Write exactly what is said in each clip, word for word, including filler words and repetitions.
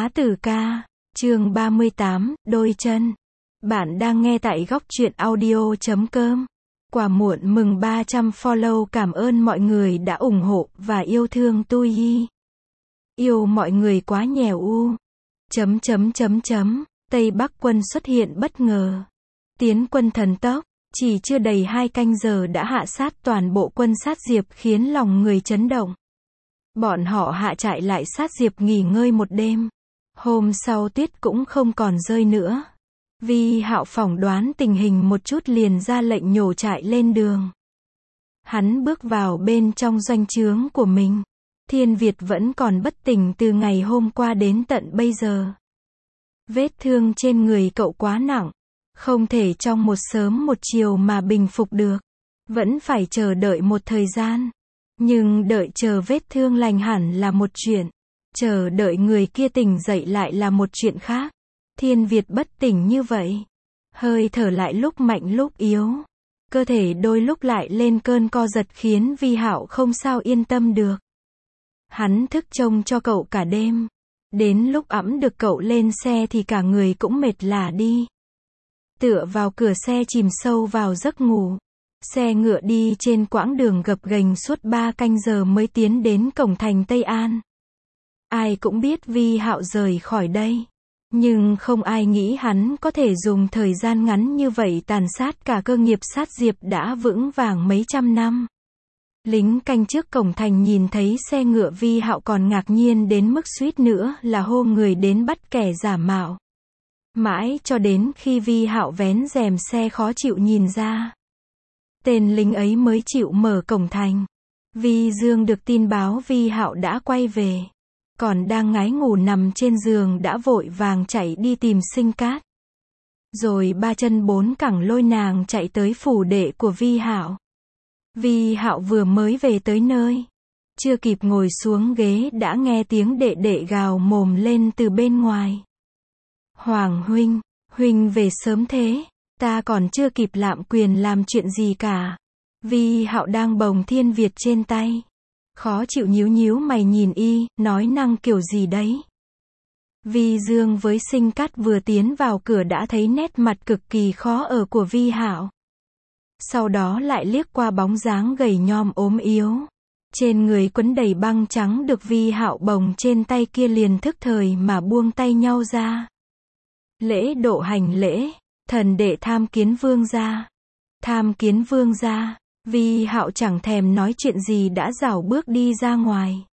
Bá Tử Ca, chương ba mươi tám, đôi chân. Bạn đang nghe tại góc truyện audio chấm com. Quả muộn mừng ba trăm follow, cảm ơn mọi người đã ủng hộ và yêu thương tôi. Yêu mọi người quá nhèo u. Chấm chấm chấm chấm. Tây Bắc quân xuất hiện bất ngờ. Tiến quân thần tốc, chỉ chưa đầy hai canh giờ đã hạ sát toàn bộ quân sát Diệp, khiến lòng người chấn động. Bọn họ hạ trại lại sát Diệp nghỉ ngơi một đêm. Hôm sau tuyết cũng không còn rơi nữa. Vi Hạo phỏng đoán tình hình một chút liền ra lệnh nhổ trại lên đường. Hắn bước vào bên trong doanh trướng của mình. Thiên Việt vẫn còn bất tỉnh từ ngày hôm qua đến tận bây giờ. Vết thương trên người cậu quá nặng, không thể trong một sớm một chiều mà bình phục được. Vẫn phải chờ đợi một thời gian. Nhưng đợi chờ vết thương lành hẳn là một chuyện. Chờ đợi người kia tỉnh dậy lại là một chuyện khác. Thiên Việt bất tỉnh như vậy. Hơi thở lại lúc mạnh lúc yếu. Cơ thể đôi lúc lại lên cơn co giật khiến Vi Hạo không sao yên tâm được. Hắn thức trông cho cậu cả đêm. Đến lúc ẵm được cậu lên xe thì cả người cũng mệt lả đi. Tựa vào cửa xe chìm sâu vào giấc ngủ. Xe ngựa đi trên quãng đường gập ghềnh suốt ba canh giờ mới tiến đến cổng thành Tây An. Ai cũng biết Vi Hạo rời khỏi đây. Nhưng không ai nghĩ hắn có thể dùng thời gian ngắn như vậy tàn sát cả cơ nghiệp sát Diệp đã vững vàng mấy trăm năm. Lính canh trước cổng thành nhìn thấy xe ngựa Vi Hạo còn ngạc nhiên đến mức suýt nữa là hô người đến bắt kẻ giả mạo. Mãi cho đến khi Vi Hạo vén rèm xe khó chịu nhìn ra. Tên lính ấy mới chịu mở cổng thành. Vi Dương được tin báo Vi Hạo đã quay về. Còn đang ngái ngủ nằm trên giường đã vội vàng chạy đi tìm Sinh Cát. Rồi ba chân bốn cẳng lôi nàng chạy tới phủ đệ của Vi Hạo. Vi Hạo vừa mới về tới nơi. Chưa kịp ngồi xuống ghế đã nghe tiếng đệ đệ gào mồm lên từ bên ngoài. Hoàng huynh, huynh về sớm thế. Ta còn chưa kịp lạm quyền làm chuyện gì cả. Vi Hạo đang bồng Thiên Việt trên tay. Khó chịu nhíu nhíu mày nhìn y, nói năng kiểu gì đấy. Vi Dương với Sinh Cát vừa tiến vào cửa đã thấy nét mặt cực kỳ khó ở của Vi Hạo. Sau đó lại liếc qua bóng dáng gầy nhom ốm yếu. Trên người quấn đầy băng trắng được Vi Hạo bồng trên tay kia liền thức thời mà buông tay nhau ra. Lễ độ hành lễ. Thần đệ tham kiến vương gia. Tham kiến vương gia. Vi Hạo chẳng thèm nói chuyện gì đã rảo bước đi ra ngoài.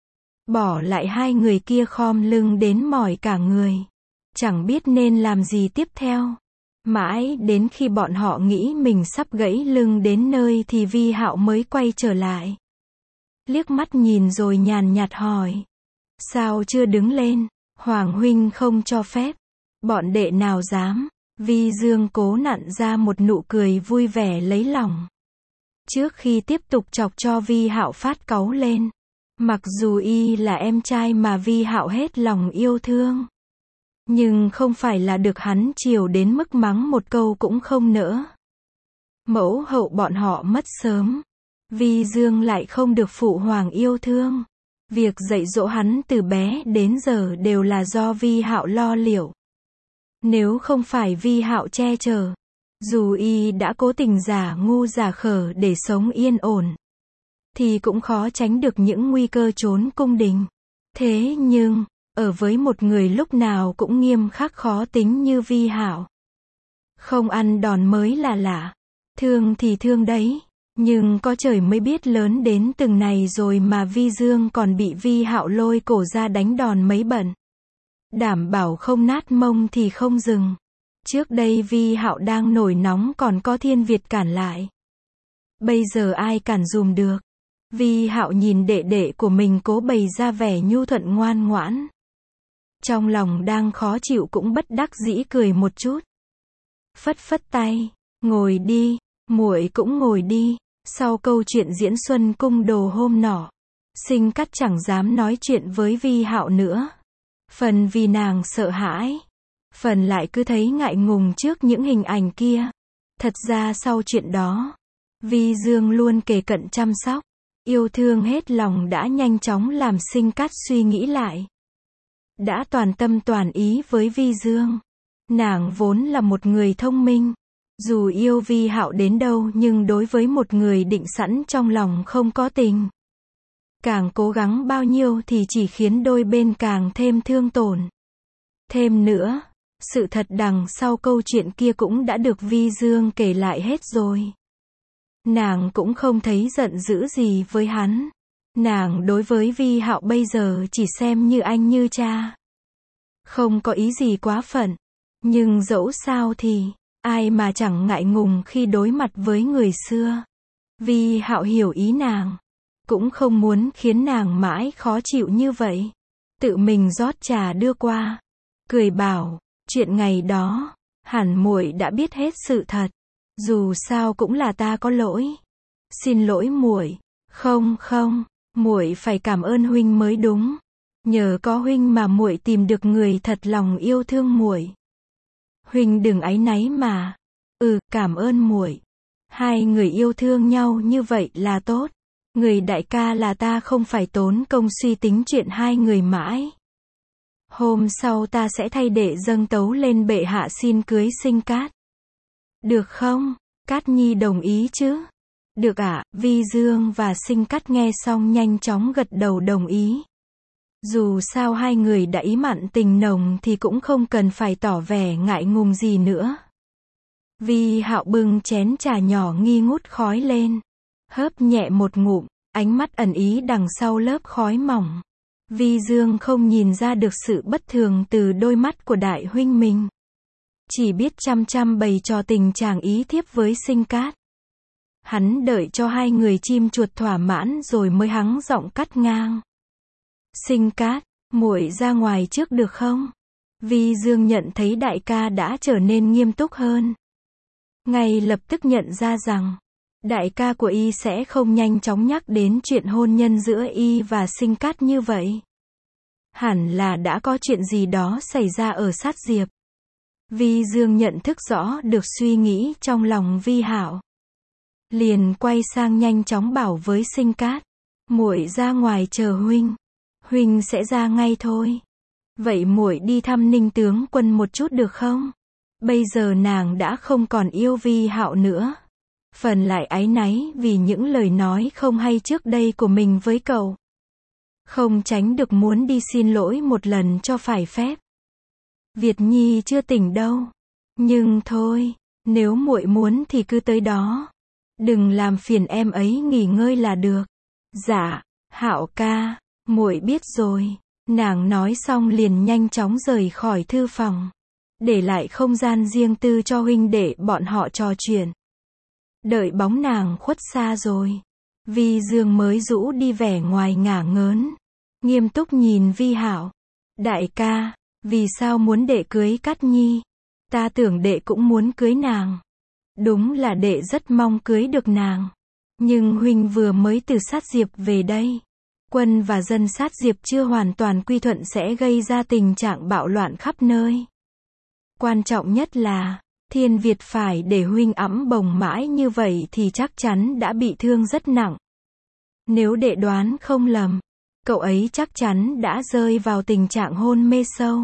Bỏ lại hai người kia khom lưng đến mỏi cả người. Chẳng biết nên làm gì tiếp theo. Mãi đến khi bọn họ nghĩ mình sắp gãy lưng đến nơi thì Vi Hạo mới quay trở lại. Liếc mắt nhìn rồi nhàn nhạt hỏi. Sao chưa đứng lên? Hoàng huynh không cho phép. Bọn đệ nào dám? Vi Dương cố nặn ra một nụ cười vui vẻ lấy lòng. Trước khi tiếp tục chọc cho Vi Hạo phát cáu lên. Mặc dù y là em trai mà Vi Hạo hết lòng yêu thương. Nhưng không phải là được hắn chiều đến mức mắng một câu cũng không nỡ. Mẫu hậu bọn họ mất sớm. Vi Dương lại không được phụ hoàng yêu thương. Việc dạy dỗ hắn từ bé đến giờ đều là do Vi Hạo lo liệu. Nếu không phải Vi Hạo che chở, dù y đã cố tình giả ngu giả khờ để sống yên ổn, thì cũng khó tránh được những nguy cơ trốn cung đình. Thế nhưng, ở với một người lúc nào cũng nghiêm khắc khó tính như Vi Hạo, không ăn đòn mới là lạ. Thương thì thương đấy, nhưng có trời mới biết lớn đến từng này rồi mà Vi Dương còn bị Vi Hạo lôi cổ ra đánh đòn mấy bận. Đảm bảo không nát mông thì không dừng. Trước đây Vi Hạo đang nổi nóng còn có Thiên Việt cản lại. Bây giờ ai cản dùm được. Vi Hạo nhìn đệ đệ của mình cố bày ra vẻ nhu thuận ngoan ngoãn. Trong lòng đang khó chịu cũng bất đắc dĩ cười một chút. Phất phất tay, ngồi đi, muội cũng ngồi đi. Sau câu chuyện diễn Xuân Cung Đồ hôm nọ, Sinh Cát chẳng dám nói chuyện với Vi Hạo nữa. Phần vì nàng sợ hãi, phần lại cứ thấy ngại ngùng trước những hình ảnh kia. Thật ra sau chuyện đó, Vi Dương luôn kề cận chăm sóc, yêu thương hết lòng đã nhanh chóng làm Sinh Cát suy nghĩ lại. đã toàn tâm toàn ý với Vi Dương. Nàng vốn là một người thông minh. Dù yêu Vi Hạo đến đâu nhưng đối với một người định sẵn trong lòng không có tình. Càng cố gắng bao nhiêu thì chỉ khiến đôi bên càng thêm thương tổn. Thêm nữa, sự thật đằng sau câu chuyện kia cũng đã được Vi Dương kể lại hết rồi. Nàng cũng không thấy giận dữ gì với hắn. Nàng đối với Vi Hạo bây giờ chỉ xem như anh như cha. Không có ý gì quá phận. Nhưng dẫu sao thì, ai mà chẳng ngại ngùng khi đối mặt với người xưa. Vi Hạo hiểu ý nàng. Cũng không muốn khiến nàng mãi khó chịu như vậy. Tự mình rót trà đưa qua. Cười bảo, chuyện ngày đó, hẳn muội đã biết hết sự thật. Dù sao cũng là ta có lỗi. Xin lỗi muội. Không không, muội phải cảm ơn huynh mới đúng. Nhờ có huynh mà muội tìm được người thật lòng yêu thương muội. Huynh đừng áy náy mà. Ừ, cảm ơn muội. Hai người yêu thương nhau như vậy là tốt. Người đại ca là ta không phải tốn công suy tính chuyện hai người mãi. Hôm sau ta sẽ thay đệ dâng tấu lên bệ hạ xin cưới Sinh Cát. Được không? Cát Nhi đồng ý chứ? Được ạ, à, Vi Dương và Sinh Cát nghe xong nhanh chóng gật đầu đồng ý. Dù sao hai người đã ý mặn tình nồng thì cũng không cần phải tỏ vẻ ngại ngùng gì nữa. Vi Hạo bưng chén trà nhỏ nghi ngút khói lên. Hớp nhẹ một ngụm, ánh mắt ẩn ý đằng sau lớp khói mỏng. Vi Dương không nhìn ra được sự bất thường từ đôi mắt của đại huynh mình. Chỉ biết chăm chăm bày trò tình chàng ý thiếp với Sinh Cát. Hắn đợi cho hai người chim chuột thỏa mãn rồi mới hắng giọng cắt ngang. Sinh Cát, muội ra ngoài trước được không? Vi Dương nhận thấy đại ca đã trở nên nghiêm túc hơn. Ngay lập tức nhận ra rằng, đại ca của y sẽ không nhanh chóng nhắc đến chuyện hôn nhân giữa y và Sinh Cát như vậy. Hẳn là đã có chuyện gì đó xảy ra ở Sát Diệp. Vi Dương nhận thức rõ được suy nghĩ trong lòng Vi Hạo. Liền quay sang nhanh chóng bảo với Sinh Cát, muội ra ngoài chờ huynh. Huynh sẽ ra ngay thôi. Vậy muội đi thăm Ninh tướng quân một chút được không? Bây giờ nàng đã không còn yêu Vi Hạo nữa. Phần lại áy náy vì những lời nói không hay trước đây của mình với cậu. Không tránh được muốn đi xin lỗi một lần cho phải phép. Việt Nhi chưa tỉnh đâu. Nhưng thôi, nếu muội muốn thì cứ tới đó. Đừng làm phiền em ấy nghỉ ngơi là được. Dạ, Hạo ca, muội biết rồi. Nàng nói xong liền nhanh chóng rời khỏi thư phòng. Để lại không gian riêng tư cho huynh đệ bọn họ trò chuyện. Đợi bóng nàng khuất xa rồi. Vi Dương mới rũ đi vẻ ngoài ngả ngớn. Nghiêm túc nhìn Vi Hạo. Đại ca, vì sao muốn đệ cưới Cát Nhi? Ta tưởng đệ cũng muốn cưới nàng. Đúng là đệ rất mong cưới được nàng. Nhưng huynh vừa mới từ Sát Diệp về đây. Quân và dân Sát Diệp chưa hoàn toàn quy thuận sẽ gây ra tình trạng bạo loạn khắp nơi. Quan trọng nhất là, Thiên Việt phải để huynh ẵm bồng mãi như vậy thì chắc chắn đã bị thương rất nặng. Nếu đệ đoán không lầm, cậu ấy chắc chắn đã rơi vào tình trạng hôn mê sâu.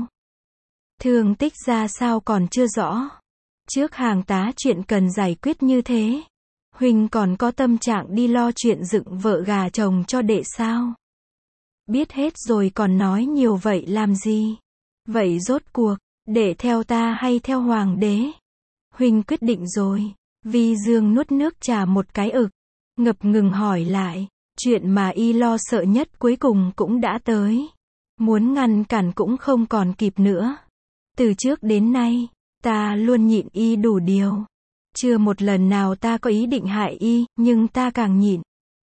Thương tích ra sao còn chưa rõ. Trước hàng tá chuyện cần giải quyết như thế, huynh còn có tâm trạng đi lo chuyện dựng vợ gà chồng cho đệ sao? Biết hết rồi còn nói nhiều vậy làm gì? Vậy rốt cuộc, đệ theo ta hay theo hoàng đế? Huynh quyết định rồi. Vi Dương nuốt nước trà một cái ực, ngập ngừng hỏi lại, chuyện mà y lo sợ nhất cuối cùng cũng đã tới. Muốn ngăn cản cũng không còn kịp nữa. Từ trước đến nay, ta luôn nhịn y đủ điều. Chưa một lần nào ta có ý định hại y, nhưng ta càng nhịn.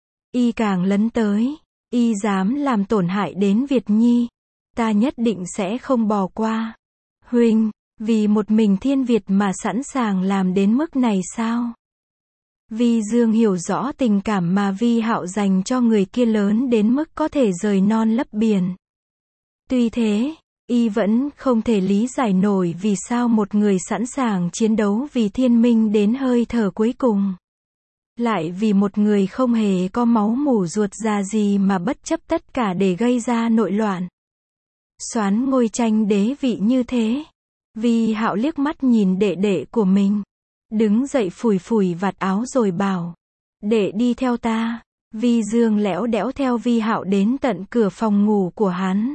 Y càng lấn tới, y dám làm tổn hại đến Việt Nhi. Ta nhất định sẽ không bỏ qua. Huynh, vì một mình Thiên Việt mà sẵn sàng làm đến mức này sao? Vi Dương hiểu rõ tình cảm mà Vi Hạo dành cho người kia lớn đến mức có thể rời non lấp biển. Tuy thế, y vẫn không thể lý giải nổi vì sao một người sẵn sàng chiến đấu vì thiên minh đến hơi thở cuối cùng. Lại vì một người không hề có máu mủ ruột già gì mà bất chấp tất cả để gây ra nội loạn. Soán ngôi tranh đế vị như thế. Vi Hạo liếc mắt nhìn đệ đệ của mình. Đứng dậy phủi phủi vạt áo rồi bảo. Đệ đi theo ta. Vi Dương lẽo đẽo theo Vi Hạo đến tận cửa phòng ngủ của hắn.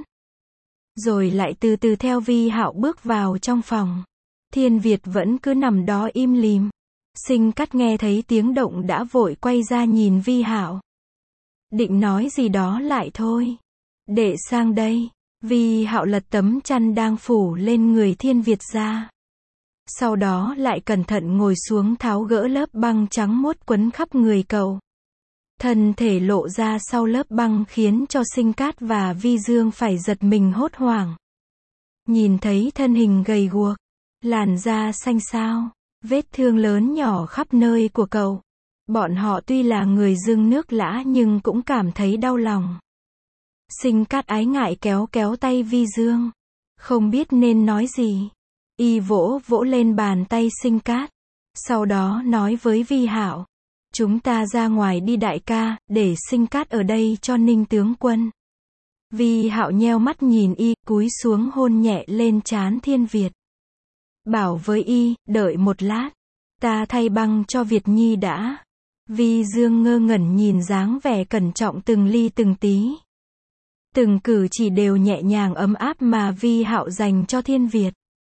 Rồi lại từ từ theo Vi Hạo bước vào trong phòng. Thiên Việt vẫn cứ nằm đó im lìm. Sinh Cát nghe thấy tiếng động đã vội quay ra nhìn Vi Hạo. Định nói gì đó lại thôi. Đệ sang đây. Vi Hạo lật tấm chăn đang phủ lên người Thiên Việt ra. Sau đó lại cẩn thận ngồi xuống tháo gỡ lớp băng trắng muốt quấn khắp người cậu. Thân thể lộ ra sau lớp băng khiến cho Sinh Cát và Vi Dương phải giật mình hốt hoảng. Nhìn thấy thân hình gầy guộc, làn da xanh xao, vết thương lớn nhỏ khắp nơi của cậu. Bọn họ tuy là người Dương nước lã nhưng cũng cảm thấy đau lòng. Sinh Cát ái ngại kéo kéo tay Vi Dương. Không biết nên nói gì. Y vỗ vỗ lên bàn tay Sinh Cát. Sau đó nói với Vi Hạo. Chúng ta ra ngoài đi đại ca, để Sinh Cát ở đây cho Ninh tướng quân. Vi Hạo nheo mắt nhìn Y, cúi xuống hôn nhẹ lên trán Thiên Việt. Bảo với Y, đợi một lát. Ta thay băng cho Việt Nhi đã. Vi Dương ngơ ngẩn nhìn dáng vẻ cẩn trọng từng ly từng tí. Từng cử chỉ đều nhẹ nhàng ấm áp mà Vi Hạo dành cho Thiên Việt.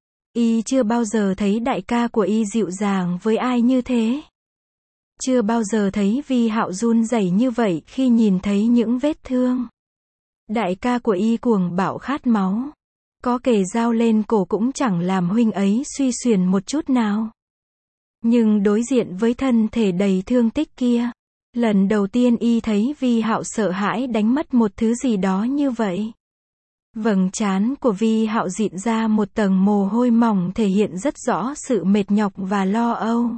Y chưa bao giờ thấy đại ca của Y dịu dàng với ai như thế. Chưa bao giờ thấy Vi Hạo run rẩy như vậy khi nhìn thấy những vết thương. Đại ca của Y cuồng bạo khát máu. Có kề dao lên cổ cũng chẳng làm huynh ấy suy xuyển một chút nào. Nhưng đối diện với thân thể đầy thương tích kia, lần đầu tiên Y thấy Vi Hạo sợ hãi đánh mất một thứ gì đó như vậy. Vầng trán của Vi Hạo dịn ra một tầng mồ hôi mỏng thể hiện rất rõ sự mệt nhọc và lo âu.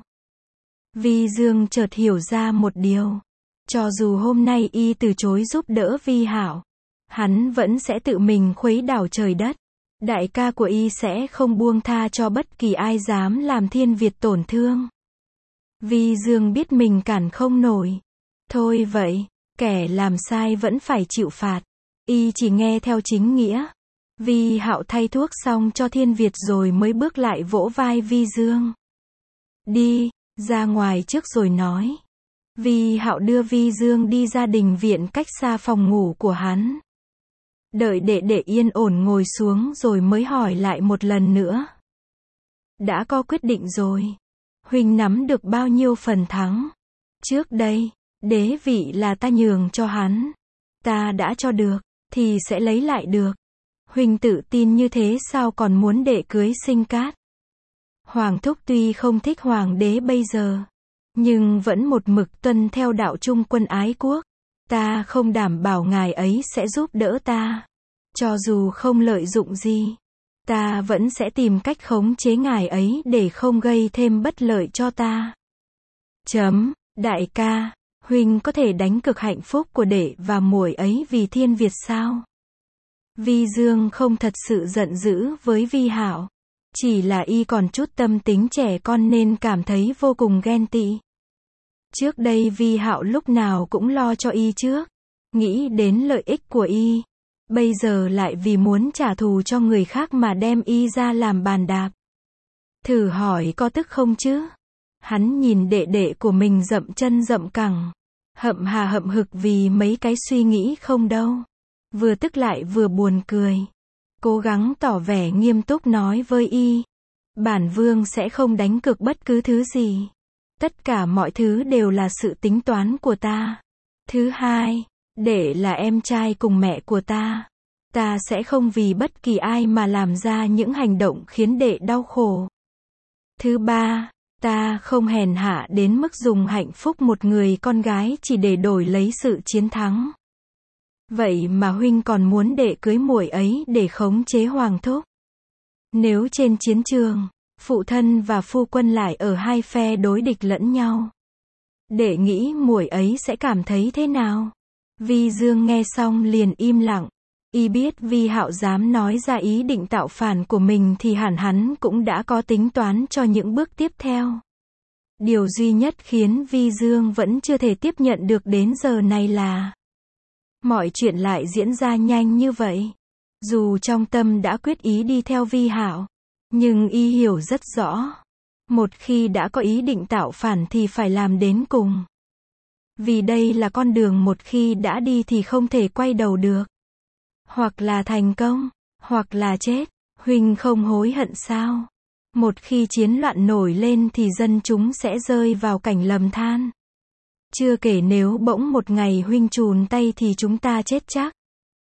Vi Dương chợt hiểu ra một điều. Cho dù hôm nay Y từ chối giúp đỡ Vi Hạo, hắn vẫn sẽ tự mình khuấy đảo trời đất. Đại ca của Y sẽ không buông tha cho bất kỳ ai dám làm Thiên Việt tổn thương. Vi Dương biết mình cản không nổi. Thôi vậy, kẻ làm sai vẫn phải chịu phạt. Y chỉ nghe theo chính nghĩa. Vi Hạo thay thuốc xong cho Thiên Việt rồi mới bước lại vỗ vai Vi Dương. Đi, ra ngoài trước rồi nói. Vi Hạo đưa Vi Dương đi ra đình viện cách xa phòng ngủ của hắn. Đợi đệ đệ yên ổn ngồi xuống rồi mới hỏi lại một lần nữa. Đã có quyết định rồi. Huynh nắm được bao nhiêu phần thắng? Trước đây, đế vị là ta nhường cho hắn. Ta đã cho được, thì sẽ lấy lại được. Huynh tự tin như thế sao còn muốn đệ cưới Sinh Cát? Hoàng thúc tuy không thích hoàng đế bây giờ, nhưng vẫn một mực tuân theo đạo trung quân ái quốc. Ta không đảm bảo ngài ấy sẽ giúp đỡ ta. Cho dù không lợi dụng gì, ta vẫn sẽ tìm cách khống chế ngài ấy để không gây thêm bất lợi cho ta. Chấm, đại ca, huynh có thể đánh cược hạnh phúc của đệ và muội ấy vì Thiên Việt sao? Vi Dương không thật sự giận dữ với Vi Hạo. Chỉ là Y còn chút tâm tính trẻ con nên cảm thấy vô cùng ghen tị. Trước đây Vi Hạo lúc nào cũng lo cho Y trước. Nghĩ đến lợi ích của Y. Bây giờ lại vì muốn trả thù cho người khác mà đem Y ra làm bàn đạp. Thử hỏi có tức không chứ? Hắn nhìn đệ đệ của mình dậm chân dậm cẳng. Hậm hà hậm hực vì mấy cái suy nghĩ không đâu. Vừa tức lại vừa buồn cười. Cố gắng tỏ vẻ nghiêm túc nói với Y. Bản vương sẽ không đánh cược bất cứ thứ gì. Tất cả mọi thứ đều là sự tính toán của ta. Thứ hai, đệ là em trai cùng mẹ của ta. Ta sẽ không vì bất kỳ ai mà làm ra những hành động khiến đệ đau khổ. Thứ ba, ta không hèn hạ đến mức dùng hạnh phúc một người con gái chỉ để đổi lấy sự chiến thắng. Vậy mà huynh còn muốn đệ cưới muội ấy để khống chế hoàng thúc. Nếu trên chiến trường, phụ thân và phu quân lại ở hai phe đối địch lẫn nhau, đệ nghĩ muội ấy sẽ cảm thấy thế nào? Vi Dương nghe xong liền im lặng. Y biết Vi Hạo dám nói ra ý định tạo phản của mình thì hẳn hắn cũng đã có tính toán cho những bước tiếp theo. Điều duy nhất khiến Vi Dương vẫn chưa thể tiếp nhận được đến giờ này là mọi chuyện lại diễn ra nhanh như vậy. Dù trong tâm đã quyết ý đi theo Vi Hạo, nhưng y hiểu rất rõ, một khi đã có ý định tạo phản thì phải làm đến cùng. Vì đây là con đường một khi đã đi thì không thể quay đầu được. Hoặc là thành công, hoặc là chết. Huynh không hối hận sao? Một khi chiến loạn nổi lên thì dân chúng sẽ rơi vào cảnh lầm than. Chưa kể nếu bỗng một ngày huynh chùn tay thì chúng ta chết chắc.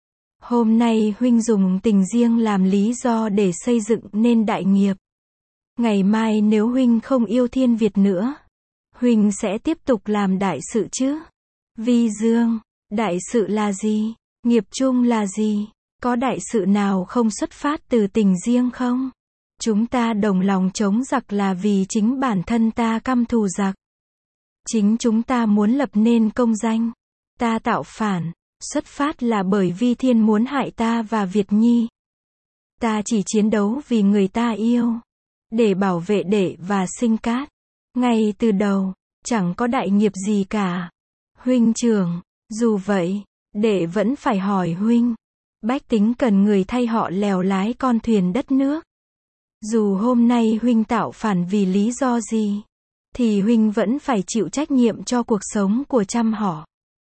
Hôm nay huynh dùng tình riêng làm lý do để xây dựng nên đại nghiệp. Ngày mai nếu huynh không yêu Thiên Việt nữa, huynh sẽ tiếp tục làm đại sự chứ? Vi Dương, đại sự là gì? Nghiệp chung là gì? Có đại sự nào không xuất phát từ tình riêng không? Chúng ta đồng lòng chống giặc là vì chính bản thân ta căm thù giặc. Chính chúng ta muốn lập nên công danh. Ta tạo phản, xuất phát là bởi Vi Thiên muốn hại ta và Việt Nhi. Ta chỉ chiến đấu vì người ta yêu, để bảo vệ Đệ và Sinh Cát. Ngay từ đầu, chẳng có đại nghiệp gì cả. Huynh trưởng, dù vậy, Đệ vẫn phải hỏi huynh. Bách tính cần người thay họ lèo lái con thuyền đất nước. Dù hôm nay huynh tạo phản vì lý do gì, thì huynh vẫn phải chịu trách nhiệm cho cuộc sống của trăm họ.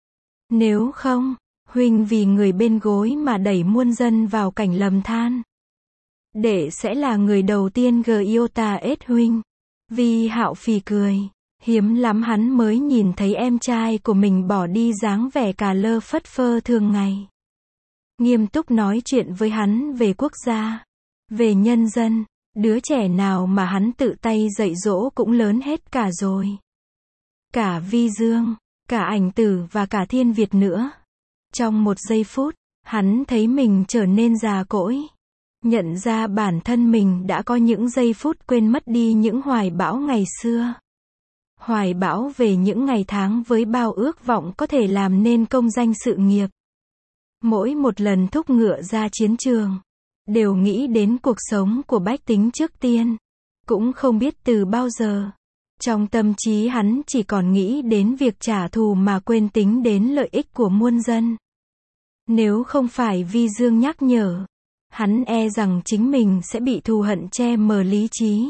Nếu không, huynh vì người bên gối mà đẩy muôn dân vào cảnh lầm than. Đệ sẽ là người đầu tiên Giota ết huynh. Vi Hạo phì cười. Hiếm lắm hắn mới nhìn thấy em trai của mình bỏ đi dáng vẻ cà lơ phất phơ thường ngày. Nghiêm túc nói chuyện với hắn về quốc gia, về nhân dân, đứa trẻ nào mà hắn tự tay dạy dỗ cũng lớn hết cả rồi. Cả Vi Dương, cả Ảnh Tử và cả Thiên Việt nữa. Trong một giây phút, hắn thấy mình trở nên già cỗi. Nhận ra bản thân mình đã có những giây phút quên mất đi những hoài bão ngày xưa. Hoài bão về những ngày tháng với bao ước vọng có thể làm nên công danh sự nghiệp. Mỗi một lần thúc ngựa ra chiến trường, đều nghĩ đến cuộc sống của bách tính trước tiên. Cũng không biết từ bao giờ, trong tâm trí hắn chỉ còn nghĩ đến việc trả thù mà quên tính đến lợi ích của muôn dân. Nếu không phải Vi Dương nhắc nhở, hắn e rằng chính mình sẽ bị thù hận che mờ lý trí.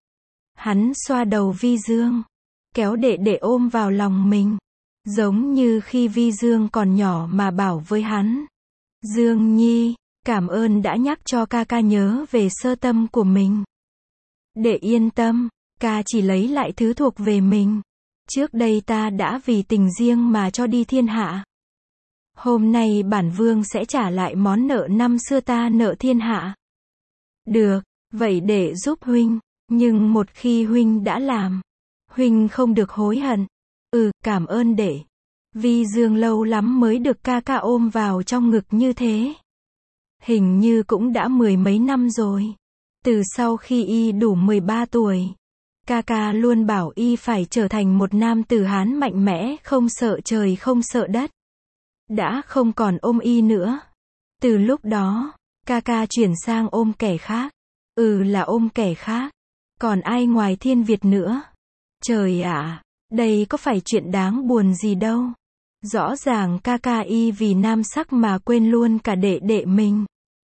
Hắn xoa đầu Vi Dương, kéo Đệ Đệ ôm vào lòng mình, giống như khi Vi Dương còn nhỏ mà bảo với hắn: Dương Nhi, cảm ơn đã nhắc cho ca ca nhớ về sơ tâm của mình. Đệ yên tâm, ca chỉ lấy lại thứ thuộc về mình. Trước đây ta đã vì tình riêng mà cho đi thiên hạ. Hôm nay bản vương sẽ trả lại món nợ năm xưa ta nợ thiên hạ. Được, vậy để giúp huynh, nhưng một khi huynh đã làm, huynh không được hối hận. Ừ, cảm ơn Đệ. Vi Dương lâu lắm mới được ca ca ôm vào trong ngực như thế. Hình như cũng đã mười mấy năm rồi. Từ sau khi y đủ mười ba tuổi, ca ca luôn bảo y phải trở thành một nam tử Hán mạnh mẽ, không sợ trời không sợ đất. Đã không còn ôm y nữa. Từ lúc đó, ca ca chuyển sang ôm kẻ khác. Ừ, là ôm kẻ khác. Còn ai ngoài Thiên Việt nữa? Trời ạ, đây có phải chuyện đáng buồn gì đâu. Rõ ràng ca ca y vì nam sắc mà quên luôn cả đệ đệ mình.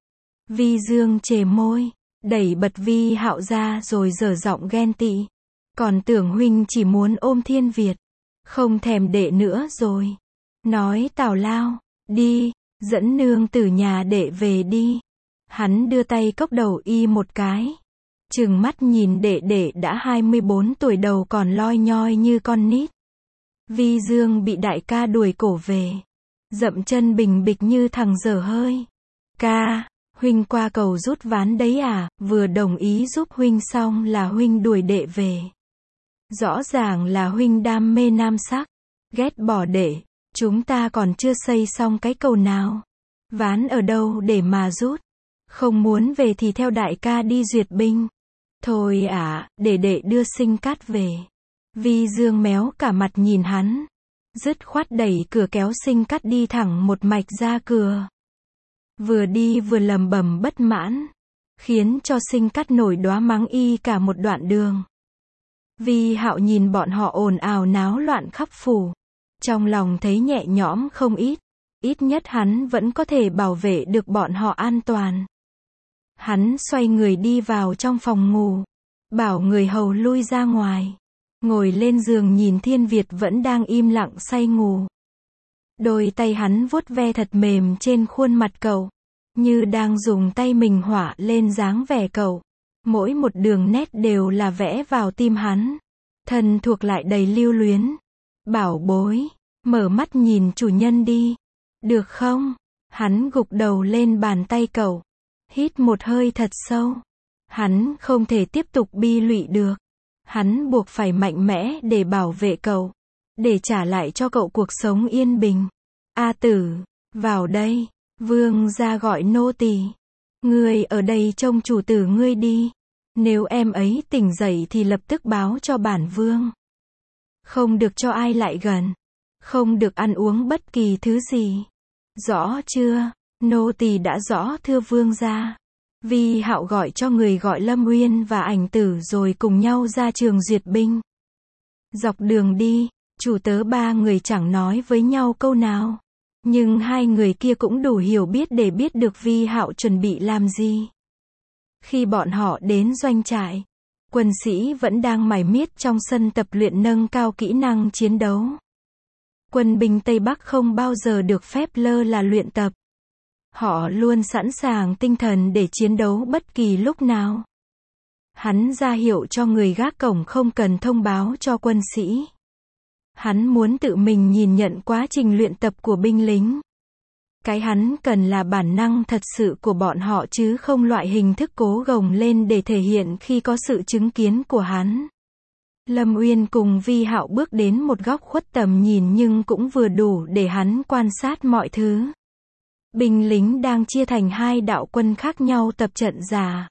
Vi Dương chề môi, đẩy bật Vi Hạo ra rồi dở giọng ghen tị. Còn tưởng huynh chỉ muốn ôm Thiên Việt, không thèm Đệ nữa rồi. Nói tào lao, đi, dẫn nương tử nhà Đệ về đi. Hắn đưa tay cốc đầu y một cái. Trừng mắt nhìn Đệ Đệ đã hai mươi bốn tuổi đầu còn loi nhoi như con nít. Vi Dương bị đại ca đuổi cổ về, dậm chân bình bịch như thằng dở hơi. Ca, huynh qua cầu rút ván đấy à? Vừa đồng ý giúp huynh xong là huynh đuổi Đệ về. Rõ ràng là huynh đam mê nam sắc, ghét bỏ Đệ. Chúng ta còn chưa xây xong cái cầu nào. Ván ở đâu để mà rút? Không muốn về thì theo đại ca đi duyệt binh. Thôi à, để Đệ đưa Sinh Cát về. Vi Dương méo cả mặt nhìn hắn, dứt khoát đẩy cửa kéo Sinh Cát đi thẳng một mạch ra cửa. Vừa đi vừa lầm bầm bất mãn, khiến cho Sinh Cát nổi đoá mắng y cả một đoạn đường. Vi Hạo nhìn bọn họ ồn ào náo loạn khắp phủ, trong lòng thấy nhẹ nhõm không ít. ít nhất hắn vẫn có thể bảo vệ được bọn họ an toàn. Hắn xoay người đi vào trong phòng ngủ, bảo người hầu lui ra ngoài, ngồi lên giường nhìn Thiên Việt vẫn đang im lặng say ngủ. Đôi tay hắn vuốt ve thật mềm trên khuôn mặt cậu, như đang dùng tay mình họa lên dáng vẻ cậu. Mỗi một đường nét đều là vẽ vào tim hắn, thân thuộc lại đầy lưu luyến. Bảo bối, mở mắt nhìn chủ nhân đi, được không? Hắn gục đầu lên bàn tay cậu, hít một hơi thật sâu. Hắn không thể tiếp tục bi lụy được. Hắn buộc phải mạnh mẽ để bảo vệ cậu, để trả lại cho cậu cuộc sống yên bình. A Tử, vào đây. Vương gia gọi nô tỳ. Ngươi ở đây trông chủ tử ngươi đi. Nếu em ấy tỉnh dậy thì lập tức báo cho bản vương. Không được cho ai lại gần. Không được ăn uống bất kỳ thứ gì. Rõ chưa? Nô tỳ đã rõ thưa vương gia. Vi Hạo gọi cho người gọi Lâm Uyên và Ảnh Tử rồi cùng nhau ra trường duyệt binh. Dọc đường đi, chủ tớ ba người chẳng nói với nhau câu nào. Nhưng hai người kia cũng đủ hiểu biết để biết được Vi Hạo chuẩn bị làm gì. Khi bọn họ đến doanh trại, quân sĩ vẫn đang mải miết trong sân tập luyện nâng cao kỹ năng chiến đấu. Quân binh Tây Bắc không bao giờ được phép lơ là luyện tập. Họ luôn sẵn sàng tinh thần để chiến đấu bất kỳ lúc nào. Hắn ra hiệu cho người gác cổng không cần thông báo cho quân sĩ. Hắn muốn tự mình nhìn nhận quá trình luyện tập của binh lính. Cái hắn cần là bản năng thật sự của bọn họ chứ không loại hình thức cố gồng lên để thể hiện khi có sự chứng kiến của hắn. Lâm Uyên cùng Vi Hạo bước đến một góc khuất tầm nhìn nhưng cũng vừa đủ để hắn quan sát mọi thứ. Binh lính đang chia thành hai đạo quân khác nhau tập trận giả.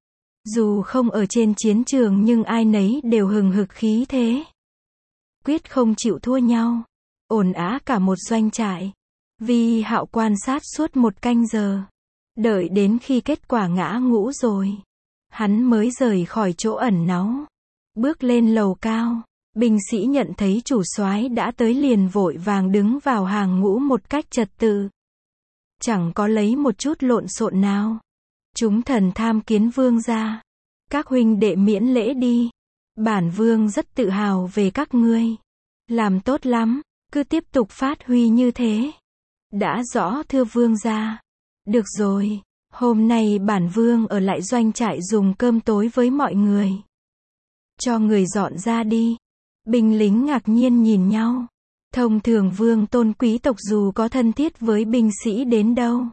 Dù không ở trên chiến trường nhưng ai nấy đều hừng hực khí thế. Quyết không chịu thua nhau. Ồn ào cả một doanh trại. Vi Hạo quan sát suốt một canh giờ. Đợi đến khi kết quả ngã ngũ rồi, hắn mới rời khỏi chỗ ẩn náu. Bước lên lầu cao, binh sĩ nhận thấy chủ soái đã tới liền vội vàng đứng vào hàng ngũ một cách trật tự. Chẳng có lấy một chút lộn xộn nào. Chúng thần tham kiến vương gia. Các huynh đệ miễn lễ đi. Bản vương rất tự hào về các ngươi. Làm tốt lắm, cứ tiếp tục phát huy như thế. Đã rõ thưa vương gia. Được rồi, hôm nay bản vương ở lại doanh trại dùng cơm tối với mọi người. Cho người dọn ra đi. Binh lính ngạc nhiên nhìn nhau. Thông thường vương tôn quý tộc dù có thân thiết với binh sĩ đến đâu,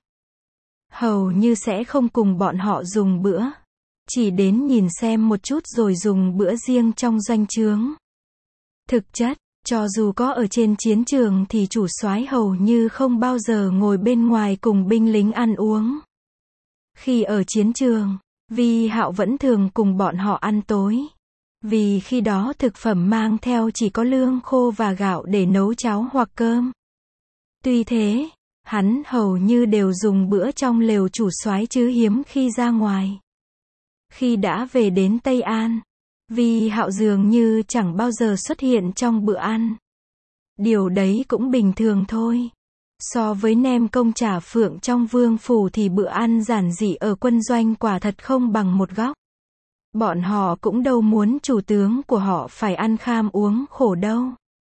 hầu như sẽ không cùng bọn họ dùng bữa. Chỉ đến nhìn xem một chút rồi dùng bữa riêng trong doanh trướng. Thực chất, cho dù có ở trên chiến trường thì chủ soái hầu như không bao giờ ngồi bên ngoài cùng binh lính ăn uống. Khi ở chiến trường, Vi Hạo vẫn thường cùng bọn họ ăn tối. Vì khi đó thực phẩm mang theo chỉ có lương khô và gạo để nấu cháo hoặc cơm. Tuy thế, hắn hầu như đều dùng bữa trong lều chủ soái chứ hiếm khi ra ngoài. Khi đã về đến Tây An, Vi Hạo dường như chẳng bao giờ xuất hiện trong bữa ăn. Điều đấy cũng bình thường thôi. So với nem công chả phượng trong vương phủ thì bữa ăn giản dị ở quân doanh quả thật không bằng một góc. Bọn họ cũng đâu muốn chủ tướng của họ phải ăn kham uống khổ đâu.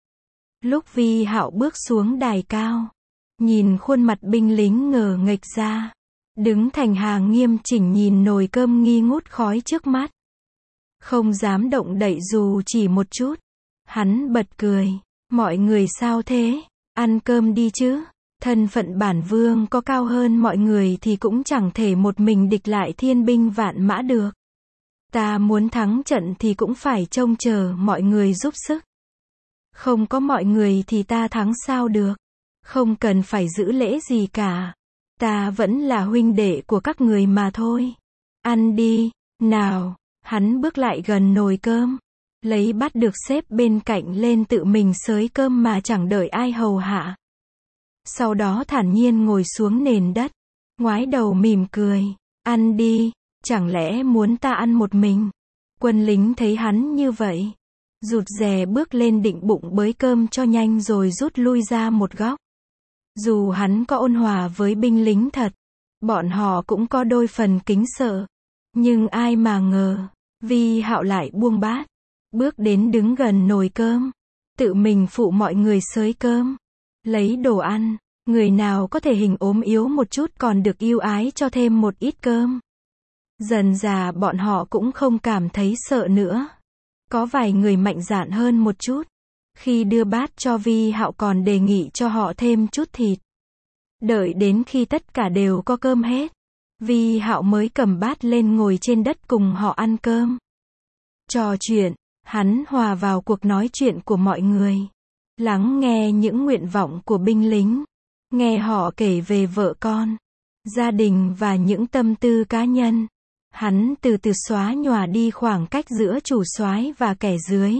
Lúc Vi Hạo bước xuống đài cao, nhìn khuôn mặt binh lính ngờ nghệch ra, đứng thành hàng nghiêm chỉnh nhìn nồi cơm nghi ngút khói trước mắt. Không dám động đậy dù chỉ một chút. Hắn bật cười. Mọi người sao thế? Ăn cơm đi chứ. Thân phận bản vương có cao hơn mọi người thì cũng chẳng thể một mình địch lại thiên binh vạn mã được. Ta muốn thắng trận thì cũng phải trông chờ mọi người giúp sức. Không có mọi người thì ta thắng sao được. Không cần phải giữ lễ gì cả. Ta vẫn là huynh đệ của các người mà thôi. Ăn đi, nào. Hắn bước lại gần nồi cơm, lấy bát được xếp bên cạnh lên tự mình xới cơm mà chẳng đợi ai hầu hạ. Sau đó thản nhiên ngồi xuống nền đất, ngoái đầu mỉm cười. Ăn đi, chẳng lẽ muốn ta ăn một mình? Quân lính thấy hắn như vậy, rụt rè bước lên định bụng bới cơm cho nhanh rồi rút lui ra một góc. Dù hắn có ôn hòa với binh lính thật, bọn họ cũng có đôi phần kính sợ. Nhưng ai mà ngờ, Vi Hạo lại buông bát, bước đến đứng gần nồi cơm, tự mình phụ mọi người xới cơm, lấy đồ ăn. Người nào có thể hình ốm yếu một chút còn được ưu ái cho thêm một ít cơm. Dần dà bọn họ cũng không cảm thấy sợ nữa. Có vài người mạnh dạn hơn một chút. Khi đưa bát cho Vi Hạo còn đề nghị cho họ thêm chút thịt. Đợi đến khi tất cả đều có cơm hết, Vi Hạo mới cầm bát lên ngồi trên đất cùng họ ăn cơm. Trò chuyện, hắn hòa vào cuộc nói chuyện của mọi người. Lắng nghe những nguyện vọng của binh lính. Nghe họ kể về vợ con, gia đình và những tâm tư cá nhân. Hắn từ từ xóa nhòa đi khoảng cách giữa chủ soái và kẻ dưới.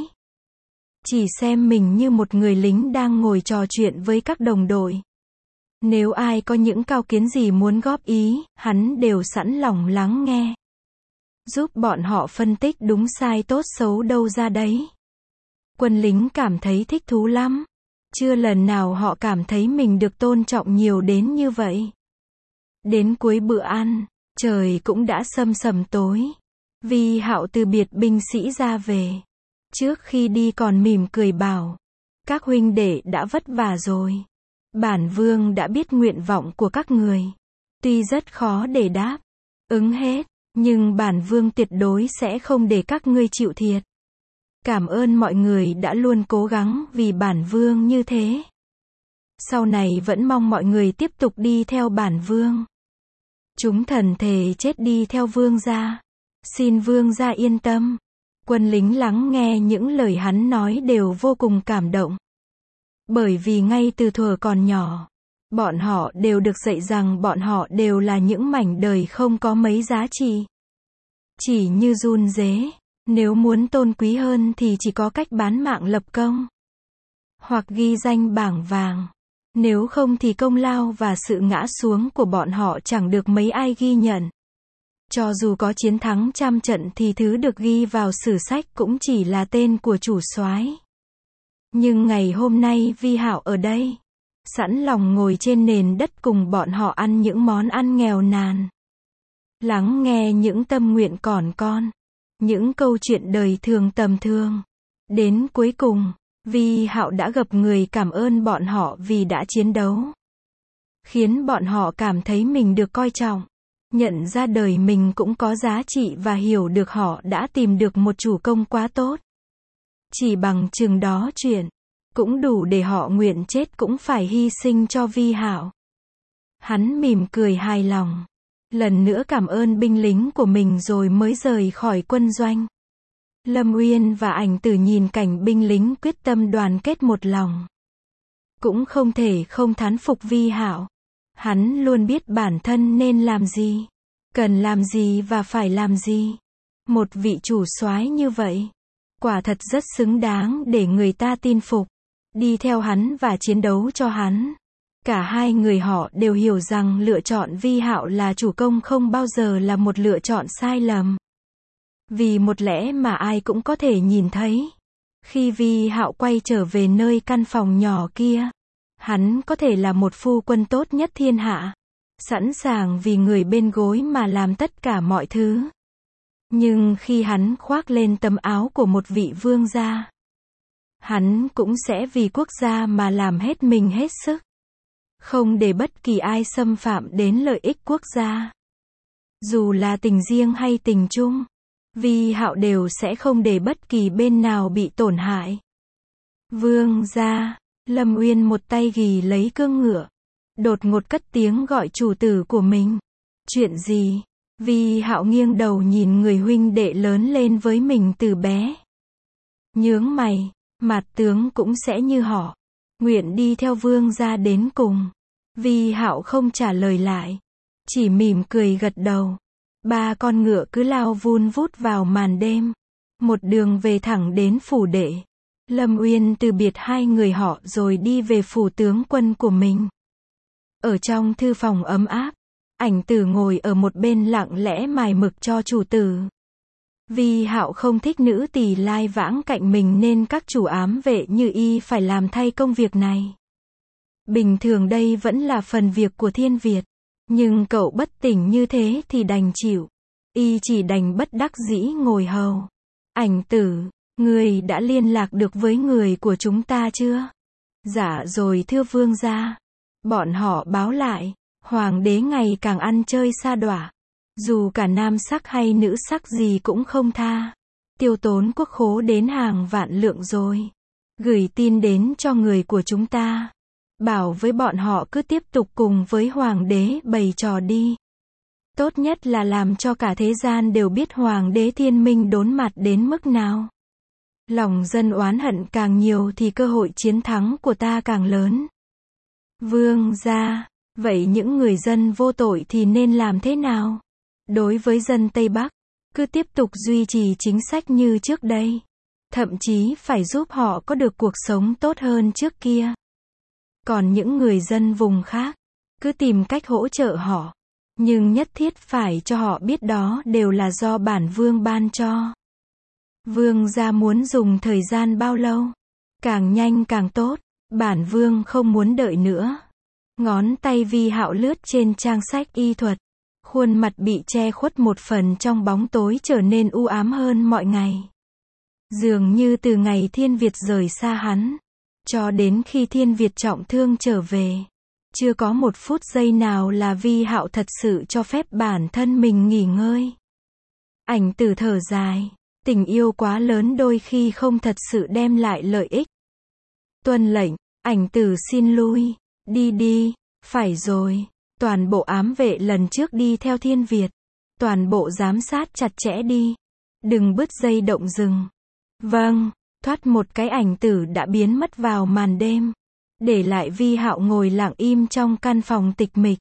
Chỉ xem mình như một người lính đang ngồi trò chuyện với các đồng đội. Nếu ai có những cao kiến gì muốn góp ý, hắn đều sẵn lòng lắng nghe. Giúp bọn họ phân tích đúng sai tốt xấu đâu ra đấy. Quân lính cảm thấy thích thú lắm. Chưa lần nào họ cảm thấy mình được tôn trọng nhiều đến như vậy. Đến cuối bữa ăn, trời cũng đã sầm sầm tối. Vi Hạo từ biệt binh sĩ ra về. Trước khi đi còn mỉm cười bảo, các huynh đệ đã vất vả rồi. Bản vương đã biết nguyện vọng của các người. Tuy rất khó để đáp ứng hết, nhưng bản vương tuyệt đối sẽ không để các ngươi chịu thiệt. Cảm ơn mọi người đã luôn cố gắng vì bản vương như thế. Sau này vẫn mong mọi người tiếp tục đi theo bản vương. Chúng thần thề chết đi theo vương gia. Xin vương gia yên tâm. Quân lính lắng nghe những lời hắn nói đều vô cùng cảm động. Bởi vì ngay từ thuở còn nhỏ, bọn họ đều được dạy rằng bọn họ đều là những mảnh đời không có mấy giá trị. Chỉ như run rế. Nếu muốn tôn quý hơn thì chỉ có cách bán mạng lập công. Hoặc ghi danh bảng vàng. Nếu không thì công lao và sự ngã xuống của bọn họ chẳng được mấy ai ghi nhận. Cho dù có chiến thắng trăm trận thì thứ được ghi vào sử sách cũng chỉ là tên của chủ soái. Nhưng ngày hôm nay Vi Hạo ở đây, sẵn lòng ngồi trên nền đất cùng bọn họ ăn những món ăn nghèo nàn. Lắng nghe những tâm nguyện còn con. Những câu chuyện đời thường tầm thường. Đến cuối cùng, Vi Hạo đã gặp người cảm ơn bọn họ vì đã chiến đấu. Khiến bọn họ cảm thấy mình được coi trọng. Nhận ra đời mình cũng có giá trị và hiểu được họ đã tìm được một chủ công quá tốt. Chỉ bằng chừng đó chuyện, cũng đủ để họ nguyện chết cũng phải hy sinh cho Vi Hạo. Hắn mỉm cười hài lòng. Lần nữa cảm ơn binh lính của mình rồi mới rời khỏi quân doanh. Lâm Uyên và Ảnh Tử nhìn cảnh binh lính quyết tâm đoàn kết một lòng. Cũng không thể không thán phục Vi Hạo. Hắn luôn biết bản thân nên làm gì, cần làm gì và phải làm gì. Một vị chủ soái như vậy, quả thật rất xứng đáng để người ta tin phục, đi theo hắn và chiến đấu cho hắn. Cả hai người họ đều hiểu rằng lựa chọn Vi Hạo là chủ công không bao giờ là một lựa chọn sai lầm. Vì một lẽ mà ai cũng có thể nhìn thấy. Khi Vi Hạo quay trở về nơi căn phòng nhỏ kia, hắn có thể là một phu quân tốt nhất thiên hạ. Sẵn sàng vì người bên gối mà làm tất cả mọi thứ. Nhưng khi hắn khoác lên tấm áo của một vị vương gia, hắn cũng sẽ vì quốc gia mà làm hết mình hết sức. Không để bất kỳ ai xâm phạm đến lợi ích quốc gia. Dù là tình riêng hay tình chung, Vi Hạo đều sẽ không để bất kỳ bên nào bị tổn hại. Vương gia, Lâm Uyên một tay ghì lấy cương ngựa, đột ngột cất tiếng gọi chủ tử của mình. Chuyện gì? Vi Hạo nghiêng đầu nhìn người huynh đệ lớn lên với mình từ bé. Nhướng mày, Mạt tướng cũng sẽ như họ, nguyện đi theo vương gia đến cùng. Vi Hạo không trả lời lại, chỉ mỉm cười gật đầu. Ba con ngựa cứ lao vun vút vào màn đêm, một đường về thẳng đến phủ đệ. Lâm Uyên từ biệt hai người họ rồi đi về phủ tướng quân của mình. Ở trong thư phòng ấm áp, Ảnh Tử ngồi ở một bên lặng lẽ mài mực cho chủ tử. Vi Hạo không thích nữ tỳ lai vãng cạnh mình nên các chủ ám vệ như y phải làm thay công việc này. Bình thường đây vẫn là phần việc của Thiên Việt. Nhưng cậu bất tỉnh như thế thì đành chịu. Y chỉ đành bất đắc dĩ ngồi hầu. Ảnh Tử, người đã liên lạc được với người của chúng ta chưa? Dạ rồi thưa vương gia. Bọn họ báo lại, hoàng đế ngày càng ăn chơi sa đọa. Dù cả nam sắc hay nữ sắc gì cũng không tha. Tiêu tốn quốc khố đến hàng vạn lượng rồi. Gửi tin đến cho người của chúng ta. Bảo với bọn họ cứ tiếp tục cùng với hoàng đế bày trò đi. Tốt nhất là làm cho cả thế gian đều biết hoàng đế Thiên Minh đốn mặt đến mức nào. Lòng dân oán hận càng nhiều thì cơ hội chiến thắng của ta càng lớn. Vương gia, vậy những người dân vô tội thì nên làm thế nào? Đối với dân Tây Bắc, cứ tiếp tục duy trì chính sách như trước đây. Thậm chí phải giúp họ có được cuộc sống tốt hơn trước kia. Còn những người dân vùng khác, cứ tìm cách hỗ trợ họ. Nhưng nhất thiết phải cho họ biết đó đều là do bản vương ban cho. Vương gia muốn dùng thời gian bao lâu? Càng nhanh càng tốt. Bản vương không muốn đợi nữa. Ngón tay Vi Hạo lướt trên trang sách y thuật. Khuôn mặt bị che khuất một phần trong bóng tối trở nên u ám hơn mọi ngày. Dường như từ ngày Thiên Việt rời xa hắn, cho đến khi Thiên Việt trọng thương trở về, chưa có một phút giây nào là Vi Hạo thật sự cho phép bản thân mình nghỉ ngơi. Ảnh Tử thở dài, tình yêu quá lớn đôi khi không thật sự đem lại lợi ích. Tuân lệnh, Ảnh Tử xin lui, đi đi, phải rồi, toàn bộ ám vệ lần trước đi theo Thiên Việt, toàn bộ giám sát chặt chẽ đi, đừng bứt dây động rừng. Vâng, thoát một cái Ảnh Tử đã biến mất vào màn đêm, để lại Vi Hạo ngồi lặng im trong căn phòng tịch mịch.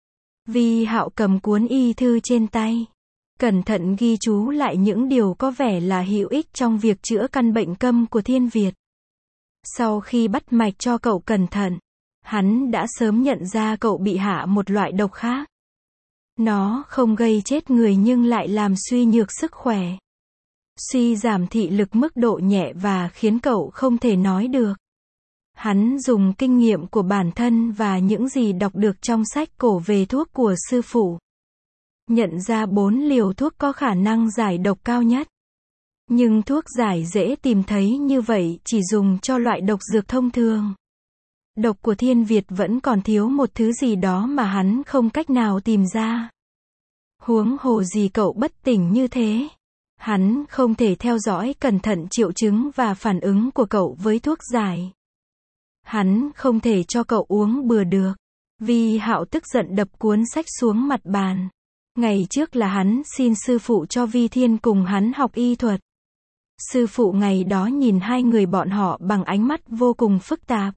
Vi Hạo cầm cuốn y thư trên tay, cẩn thận ghi chú lại những điều có vẻ là hữu ích trong việc chữa căn bệnh câm của Thiên Việt. Sau khi bắt mạch cho cậu cẩn thận, hắn đã sớm nhận ra cậu bị hạ một loại độc khác. Nó không gây chết người nhưng lại làm suy nhược sức khỏe. Suy giảm thị lực mức độ nhẹ và khiến cậu không thể nói được. Hắn dùng kinh nghiệm của bản thân và những gì đọc được trong sách cổ về thuốc của sư phụ. Nhận ra bốn liều thuốc có khả năng giải độc cao nhất. Nhưng thuốc giải dễ tìm thấy như vậy chỉ dùng cho loại độc dược thông thường. Độc của Thiên Việt vẫn còn thiếu một thứ gì đó mà hắn không cách nào tìm ra. Huống hồ gì cậu bất tỉnh như thế. Hắn không thể theo dõi cẩn thận triệu chứng và phản ứng của cậu với thuốc giải. Hắn không thể cho cậu uống bừa được. Vi Hạo tức giận đập cuốn sách xuống mặt bàn. Ngày trước là hắn xin sư phụ cho Vi Thiên cùng hắn học y thuật. Sư phụ ngày đó nhìn hai người bọn họ bằng ánh mắt vô cùng phức tạp.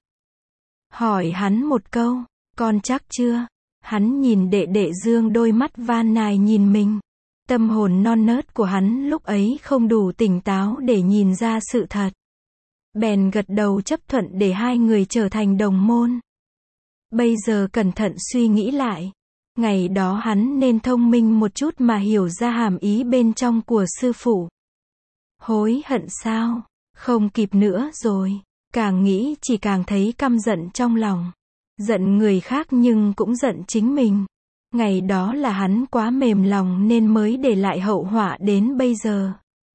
Hỏi hắn một câu, con chắc chưa? Hắn nhìn đệ đệ dương đôi mắt van nài nhìn mình. Tâm hồn non nớt của hắn lúc ấy không đủ tỉnh táo để nhìn ra sự thật. Bèn gật đầu chấp thuận để hai người trở thành đồng môn. Bây giờ cẩn thận suy nghĩ lại. Ngày đó hắn nên thông minh một chút mà hiểu ra hàm ý bên trong của sư phụ. Hối hận sao? Không kịp nữa rồi. Càng nghĩ chỉ càng thấy căm giận trong lòng. Giận người khác nhưng cũng giận chính mình. Ngày đó là hắn quá mềm lòng nên mới để lại hậu họa đến bây giờ.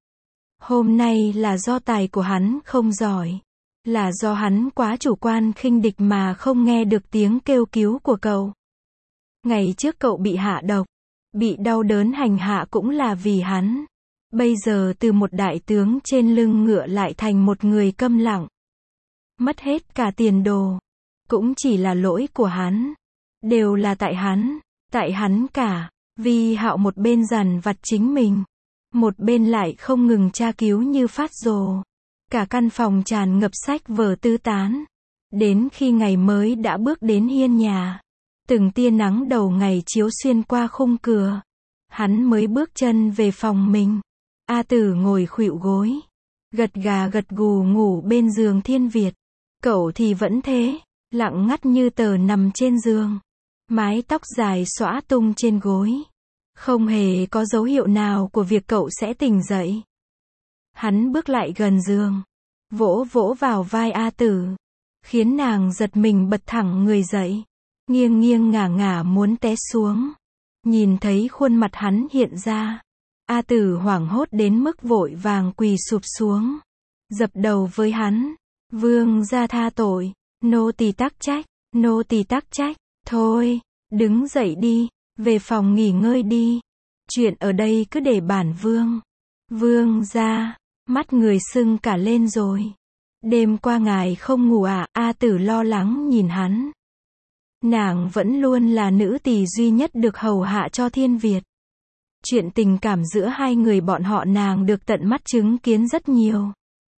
Hôm nay là do tài của hắn không giỏi. Là do hắn quá chủ quan khinh địch mà không nghe được tiếng kêu cứu của cậu. Ngày trước cậu bị hạ độc, bị đau đớn hành hạ cũng là vì hắn. Bây giờ từ một đại tướng trên lưng ngựa lại thành một người câm lặng. Mất hết cả tiền đồ. Cũng chỉ là lỗi của hắn. Đều là tại hắn. Tại hắn cả. Vi Hạo một bên dằn vặt chính mình. Một bên lại không ngừng tra cứu như phát rồ. Cả căn phòng tràn ngập sách vở tứ tán. Đến khi ngày mới đã bước đến hiên nhà. Từng tia nắng đầu ngày chiếu xuyên qua khung cửa. Hắn mới bước chân về phòng mình. A Tử ngồi khuỵu gối. Gật gà gật gù ngủ bên giường Thiên Việt. Cậu thì vẫn thế. Lặng ngắt như tờ nằm trên giường. Mái tóc dài xõa tung trên gối. Không hề có dấu hiệu nào của việc cậu sẽ tỉnh dậy. Hắn bước lại gần giường. Vỗ vỗ vào vai A Tử. khiến nàng giật mình bật thẳng người dậy, nghiêng nghiêng ngả ngả muốn té xuống. Nhìn thấy khuôn mặt hắn hiện ra, A Tử hoảng hốt đến mức vội vàng quỳ sụp xuống, dập đầu với hắn. Vương gia tha tội, nô tỳ tắc trách, nô tỳ tắc trách, thôi, đứng dậy đi, về phòng nghỉ ngơi đi. Chuyện ở đây cứ để bản vương. Vương gia, mắt người sưng cả lên rồi. Đêm qua ngài không ngủ à? A Tử lo lắng nhìn hắn. Nàng vẫn luôn là nữ tỳ duy nhất được hầu hạ cho Thiên Việt. Chuyện tình cảm giữa hai người bọn họ nàng được tận mắt chứng kiến rất nhiều.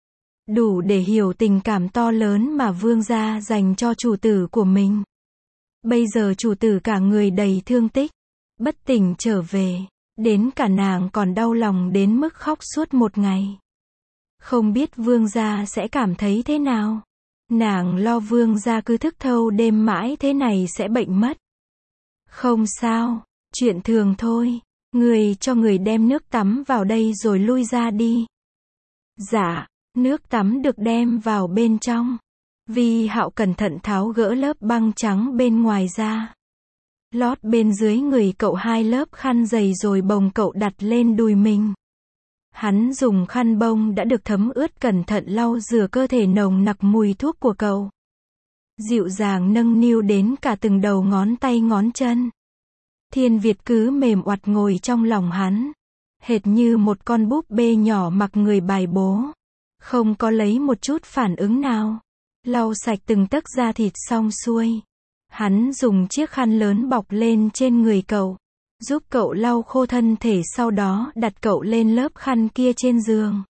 Đủ để hiểu tình cảm to lớn mà vương gia dành cho chủ tử của mình. Bây giờ chủ tử cả người đầy thương tích, bất tỉnh trở về, đến cả nàng còn đau lòng đến mức khóc suốt một ngày. Không biết vương gia sẽ cảm thấy thế nào. Nàng lo vương gia cứ thức thâu đêm mãi thế này sẽ bệnh mất. Không sao, chuyện thường thôi. Người cho người đem nước tắm vào đây rồi lui ra đi. Dạ, nước tắm được đem vào bên trong. Vi Hạo cẩn thận tháo gỡ lớp băng trắng bên ngoài ra. Lót bên dưới người cậu hai lớp khăn dày rồi bồng cậu đặt lên đùi mình. Hắn dùng khăn bông đã được thấm ướt cẩn thận lau rửa cơ thể nồng nặc mùi thuốc của cậu. Dịu dàng nâng niu đến cả từng đầu ngón tay ngón chân. Thiên Việt cứ mềm oặt ngồi trong lòng hắn, hệt như một con búp bê nhỏ mặc người bài bố, không có lấy một chút phản ứng nào. Lau sạch từng tấc da thịt xong xuôi, hắn dùng chiếc khăn lớn bọc lên trên người cậu, giúp cậu lau khô thân thể, sau đó đặt cậu lên lớp khăn kia trên giường.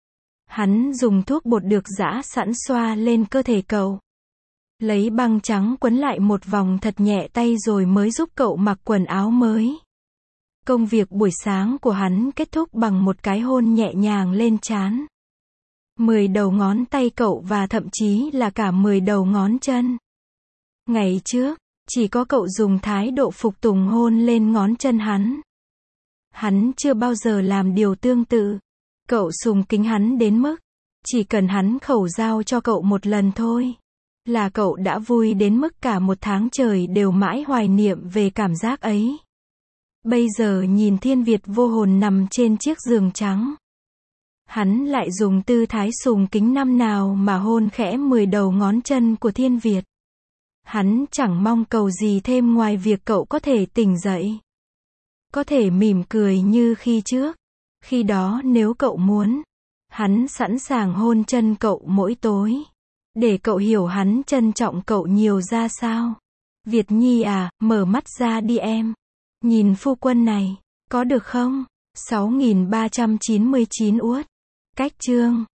Hắn dùng thuốc bột được giã sẵn xoa lên cơ thể cậu. Lấy băng trắng quấn lại một vòng thật nhẹ tay rồi mới giúp cậu mặc quần áo mới. Công việc buổi sáng của hắn kết thúc bằng một cái hôn nhẹ nhàng lên trán. Mười đầu ngón tay cậu và thậm chí là cả mười đầu ngón chân. Ngày trước, chỉ có cậu dùng thái độ phục tùng hôn lên ngón chân hắn. Hắn chưa bao giờ làm điều tương tự. Cậu sùng kính hắn đến mức, chỉ cần hắn khẩu giao cho cậu một lần thôi, là cậu đã vui đến mức cả một tháng trời đều mãi hoài niệm về cảm giác ấy. Bây giờ nhìn Thiên Việt vô hồn nằm trên chiếc giường trắng, hắn lại dùng tư thái sùng kính năm nào mà hôn khẽ mười đầu ngón chân của Thiên Việt. Hắn chẳng mong cầu gì thêm ngoài việc cậu có thể tỉnh dậy, có thể mỉm cười như khi trước. Khi đó nếu cậu muốn, hắn sẵn sàng hôn chân cậu mỗi tối, để cậu hiểu hắn trân trọng cậu nhiều ra sao. Việt Nhi à, mở mắt ra đi em. Nhìn phu quân này, có được không? sáu nghìn ba trăm chín mươi chín uất. Cách chương